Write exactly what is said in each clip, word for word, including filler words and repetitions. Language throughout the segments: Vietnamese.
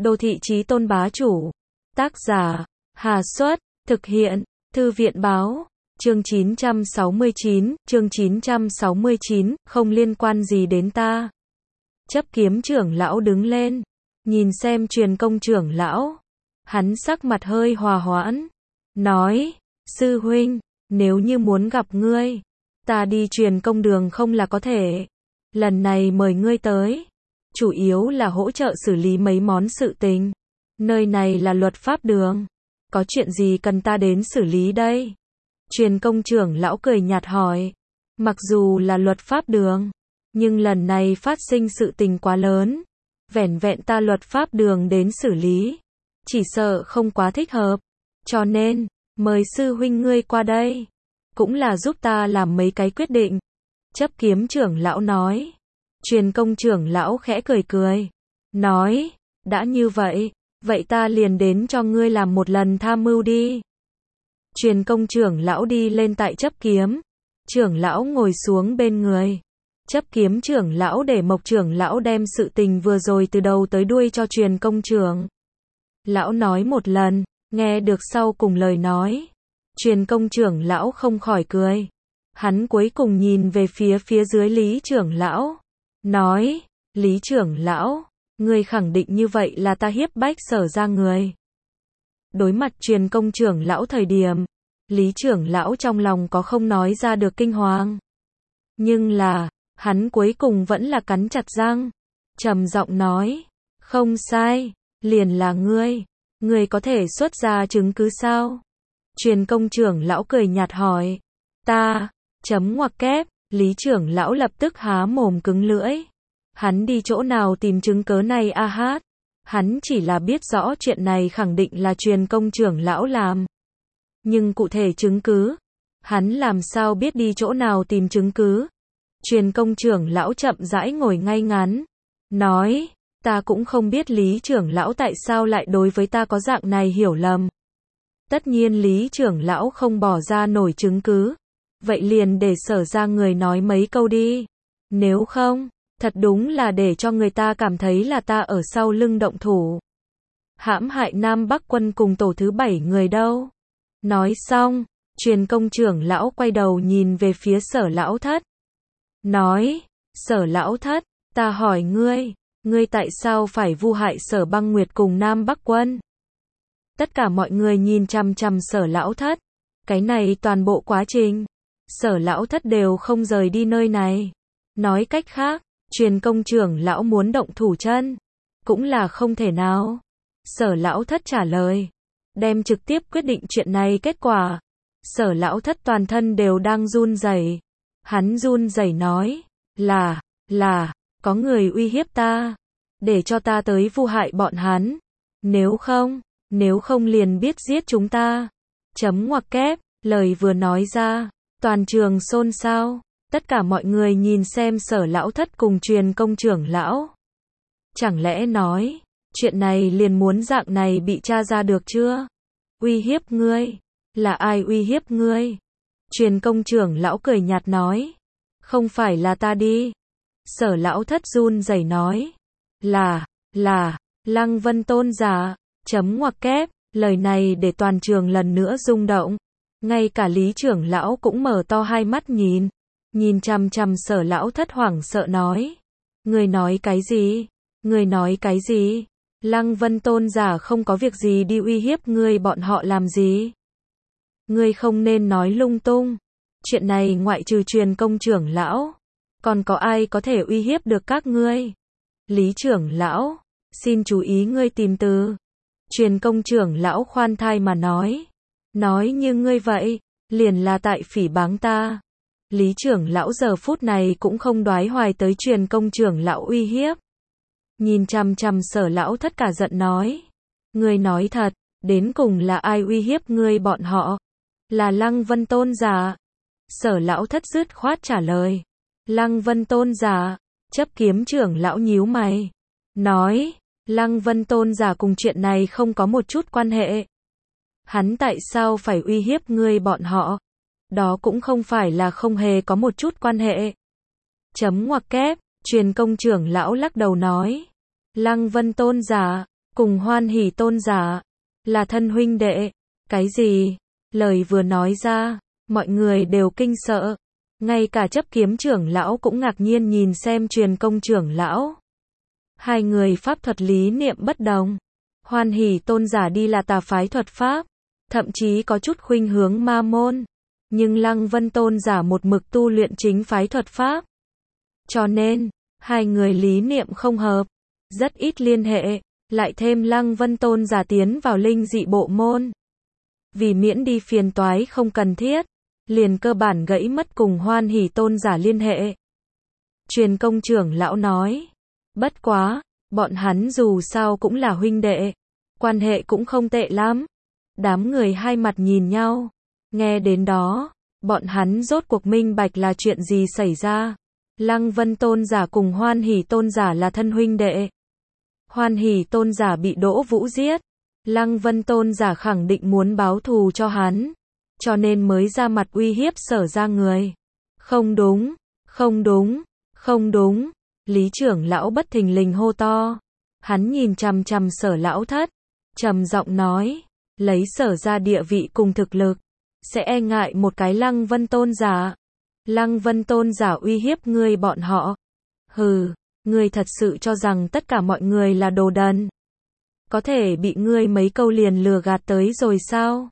Đô thị chí tôn bá chủ. Tác giả, Hà Xuất, thực hiện, Thư viện báo. Chương chín trăm sáu mươi chín, chương chín trăm sáu mươi chín, không liên quan gì đến ta. Chấp kiếm trưởng lão đứng lên, nhìn xem truyền công trưởng lão. Hắn sắc mặt hơi hòa hoãn, nói, sư huynh, nếu như muốn gặp ngươi, ta đi truyền công đường không là có thể. Lần này mời ngươi tới, chủ yếu là hỗ trợ xử lý mấy món sự tình. Nơi này là luật pháp đường, có chuyện gì cần ta đến xử lý đây? Truyền công trưởng lão cười nhạt hỏi, mặc dù là luật pháp đường, nhưng lần này phát sinh sự tình quá lớn, vẻn vẹn ta luật pháp đường đến xử lý, chỉ sợ không quá thích hợp, cho nên, mời sư huynh ngươi qua đây, cũng là giúp ta làm mấy cái quyết định. Chấp kiếm trưởng lão nói. Truyền công trưởng lão khẽ cười cười, nói, đã như vậy, vậy ta liền đến cho ngươi làm một lần tham mưu đi. Truyền công trưởng lão đi lên tại chấp kiếm, trưởng lão ngồi xuống bên người. Chấp kiếm trưởng lão để Mộc trưởng lão đem sự tình vừa rồi từ đầu tới đuôi cho truyền công trưởng lão nói một lần, nghe được sau cùng lời nói. Truyền công trưởng lão không khỏi cười. Hắn cuối cùng nhìn về phía phía dưới Lý trưởng lão, nói, Lý trưởng lão, ngươi khẳng định như vậy là ta hiếp bách Sở ra người. Đối mặt truyền công trưởng lão thời điểm, Lý trưởng lão trong lòng có không nói ra được kinh hoàng. Nhưng là, hắn cuối cùng vẫn là cắn chặt răng, trầm giọng nói, không sai, liền là ngươi, ngươi có thể xuất ra chứng cứ sao? Truyền công trưởng lão cười nhạt hỏi, ta, chấm ngoặc kép, Lý trưởng lão lập tức há mồm cứng lưỡi. Hắn đi chỗ nào tìm chứng cớ này a hát? Hắn chỉ là biết rõ chuyện này khẳng định là truyền công trưởng lão làm. Nhưng cụ thể chứng cứ, hắn làm sao biết đi chỗ nào tìm chứng cứ? Truyền công trưởng lão chậm rãi ngồi ngay ngắn, nói, ta cũng không biết Lý trưởng lão tại sao lại đối với ta có dạng này hiểu lầm. Tất nhiên Lý trưởng lão không bỏ ra nổi chứng cứ, vậy liền để Sở ra người nói mấy câu đi. Nếu không, thật đúng là để cho người ta cảm thấy là ta ở sau lưng động thủ. Hãm hại Nam Bắc quân cùng tổ thứ bảy người đâu. Nói xong, truyền công trưởng lão quay đầu nhìn về phía Sở lão thất. Nói, Sở lão thất, ta hỏi ngươi, ngươi tại sao phải vu hại Sở Băng Nguyệt cùng Nam Bắc quân? Tất cả mọi người nhìn chằm chằm Sở lão thất. Cái này toàn bộ quá trình, Sở lão thất đều không rời đi nơi này. Nói cách khác, truyền công trưởng lão muốn động thủ chân, cũng là không thể nào. Sở lão thất trả lời, đem trực tiếp quyết định chuyện này kết quả. Sở lão thất toàn thân đều đang run rẩy. Hắn run rẩy nói, là, là, có người uy hiếp ta, để cho ta tới vu hại bọn hắn. Nếu không, nếu không liền biết giết chúng ta. Chấm ngoặc kép, lời vừa nói ra, toàn trường xôn xao. Tất cả mọi người nhìn xem Sở lão thất cùng truyền công trưởng lão. Chẳng lẽ nói, chuyện này liền muốn dạng này bị tra ra được chưa? Uy hiếp ngươi? Là ai uy hiếp ngươi? Truyền công trưởng lão cười nhạt nói, không phải là ta đi. Sở lão thất run rẩy nói, là, là, Lăng Vân tôn giả. Chấm ngoặc kép, lời này để toàn trường lần nữa rung động. Ngay cả Lý trưởng lão cũng mở to hai mắt nhìn. Nhìn chằm chằm Sở lão thất hoảng sợ nói, ngươi nói cái gì? Ngươi nói cái gì? Lăng Vân tôn giả không có việc gì đi uy hiếp ngươi bọn họ làm gì? Ngươi không nên nói lung tung. Chuyện này ngoại trừ truyền công trưởng lão, còn có ai có thể uy hiếp được các ngươi? Lý trưởng lão, xin chú ý ngươi tìm từ. Truyền công trưởng lão khoan thai mà nói, nói như ngươi vậy, liền là tại phỉ báng ta. Lý trưởng lão giờ phút này cũng không đoái hoài tới truyền công trưởng lão uy hiếp. Nhìn chằm chằm Sở lão thất cả giận nói, ngươi nói thật, đến cùng là ai uy hiếp ngươi bọn họ? Là Lăng Vân tôn giả. Sở lão thất dứt khoát trả lời, Lăng Vân tôn giả. Chấp kiếm trưởng lão nhíu mày, nói, Lăng Vân tôn giả cùng chuyện này không có một chút quan hệ. Hắn tại sao phải uy hiếp ngươi bọn họ? Đó cũng không phải là không hề có một chút quan hệ. Chấm ngoặc kép, truyền công trưởng lão lắc đầu nói, Lăng Vân tôn giả, cùng Hoan Hỷ tôn giả, là thân huynh đệ. Cái gì? Lời vừa nói ra, mọi người đều kinh sợ. Ngay cả chấp kiếm trưởng lão cũng ngạc nhiên nhìn xem Truyền Công trưởng lão. Hai người pháp thuật lý niệm bất đồng. Hoan Hỷ tôn giả đi là tà phái thuật pháp, thậm chí có chút khuynh hướng ma môn. Nhưng Lăng Vân tôn giả một mực tu luyện chính phái thuật pháp. Cho nên, hai người lý niệm không hợp, rất ít liên hệ, lại thêm Lăng Vân tôn giả tiến vào linh dị bộ môn. Vì miễn đi phiền toái không cần thiết, liền cơ bản gãy mất cùng Hoan Hỷ tôn giả liên hệ. Truyền Công trưởng lão nói, bất quá, bọn hắn dù sao cũng là huynh đệ, quan hệ cũng không tệ lắm. Đám người hai mặt nhìn nhau, nghe đến đó, bọn hắn rốt cuộc minh bạch là chuyện gì xảy ra. Lăng Vân tôn giả cùng Hoan Hỷ tôn giả là thân huynh đệ. Hoan Hỷ tôn giả bị Đỗ Vũ giết, Lăng Vân tôn giả khẳng định muốn báo thù cho hắn, cho nên mới ra mặt uy hiếp Sở ra người. Không đúng, không đúng, không đúng. Lý trưởng lão bất thình lình hô to. Hắn nhìn chằm chằm Sở lão thất, trầm giọng nói, lấy Sở ra địa vị cùng thực lực, sẽ e ngại một cái Lăng Vân tôn giả. Lăng Vân tôn giả uy hiếp ngươi bọn họ. Hừ, ngươi thật sự cho rằng tất cả mọi người là đồ đần? Có thể bị ngươi mấy câu liền lừa gạt tới rồi sao?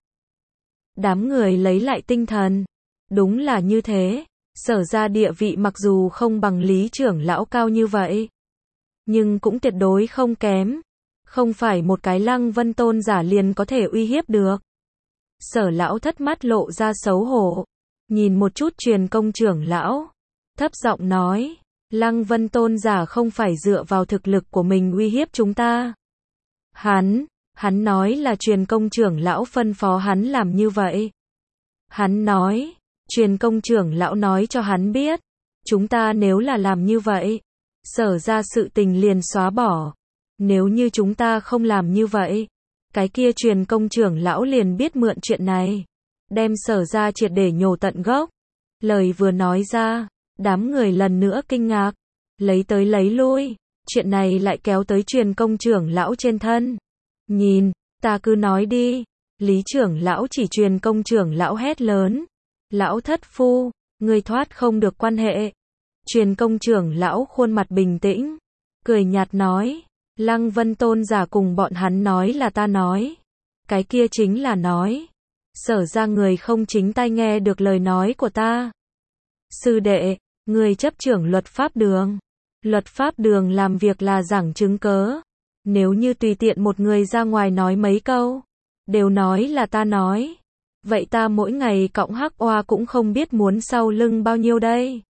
Đám người lấy lại tinh thần. Đúng là như thế. Sở ra địa vị mặc dù không bằng Lý trưởng lão cao như vậy, nhưng cũng tuyệt đối không kém. Không phải một cái Lăng Vân tôn giả liền có thể uy hiếp được. Sở lão thất mắt lộ ra xấu hổ, nhìn một chút Truyền Công trưởng lão, thấp giọng nói, Lăng Vân tôn giả không phải dựa vào thực lực của mình uy hiếp chúng ta. Hắn, hắn nói là Truyền Công trưởng lão phân phó hắn làm như vậy. Hắn nói, Truyền Công trưởng lão nói cho hắn biết, chúng ta nếu là làm như vậy, Sở ra sự tình liền xóa bỏ. Nếu như chúng ta không làm như vậy, cái kia Truyền Công trưởng lão liền biết mượn chuyện này, đem Sở ra triệt để nhổ tận gốc. Lời vừa nói ra, đám người lần nữa kinh ngạc, lấy tới lấy lui, chuyện này lại kéo tới Truyền Công trưởng lão trên thân. Nhìn, ta cứ nói đi. Lý trưởng lão chỉ Truyền Công trưởng lão hét lớn, lão thất phu, ngươi thoát không được quan hệ. Truyền Công trưởng lão khuôn mặt bình tĩnh, cười nhạt nói, Lăng Vân tôn giả cùng bọn hắn nói là ta nói, cái kia chính là nói, Sở ra người không chính tai nghe được lời nói của ta. Sư đệ, người chấp trưởng luật pháp đường, luật pháp đường làm việc là giảng chứng cớ. Nếu như tùy tiện một người ra ngoài nói mấy câu, đều nói là ta nói, vậy ta mỗi ngày cõng hắc oa cũng không biết muốn sau lưng bao nhiêu đây.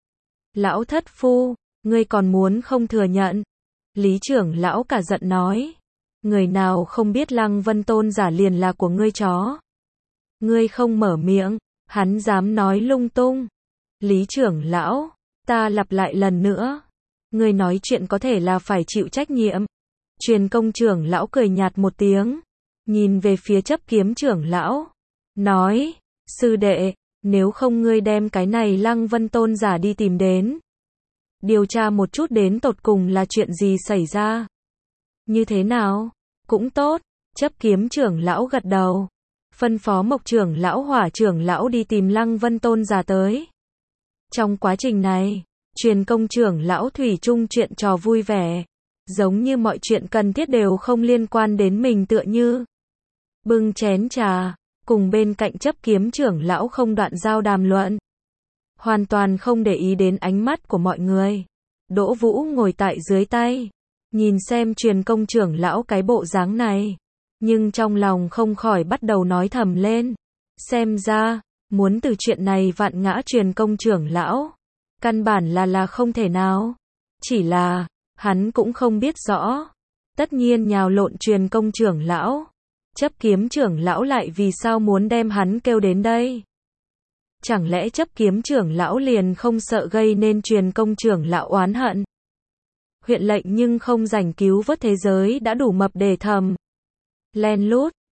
Lão thất phu, ngươi còn muốn không thừa nhận? Lý trưởng lão cả giận nói, người nào không biết Lăng Vân tôn giả liền là của ngươi chó. Ngươi không mở miệng, hắn dám nói lung tung. Lý trưởng lão, ta lặp lại lần nữa, ngươi nói chuyện có thể là phải chịu trách nhiệm. Truyền Công trưởng lão cười nhạt một tiếng, nhìn về phía chấp kiếm trưởng lão, nói, sư đệ, nếu không ngươi đem cái này Lăng Vân tôn giả đi tìm đến, điều tra một chút đến tột cùng là chuyện gì xảy ra. Như thế nào? Cũng tốt. Chấp kiếm trưởng lão gật đầu, phân phó Mộc trưởng lão Hỏa trưởng lão đi tìm Lăng Vân tôn giả tới. Trong quá trình này, Truyền Công trưởng lão thủy chung chuyện trò vui vẻ, giống như mọi chuyện cần thiết đều không liên quan đến mình tựa như. Bưng chén trà, cùng bên cạnh chấp kiếm trưởng lão không đoạn giao đàm luận, hoàn toàn không để ý đến ánh mắt của mọi người. Đỗ Vũ ngồi tại dưới tay, nhìn xem Truyền Công trưởng lão cái bộ dáng này, nhưng trong lòng không khỏi bắt đầu nói thầm lên, xem ra, muốn từ chuyện này vạn ngã Truyền Công trưởng lão, căn bản là là không thể nào. Chỉ là, hắn cũng không biết rõ, tất nhiên nhào lộn Truyền Công trưởng lão, chấp kiếm trưởng lão lại vì sao muốn đem hắn kêu đến đây? Chẳng lẽ chấp kiếm trưởng lão liền không sợ gây nên Truyền Công trưởng lão oán hận? Huyện lệnh nhưng không rảnh cứu vớt thế giới đã đủ mập để thầm. Len lút,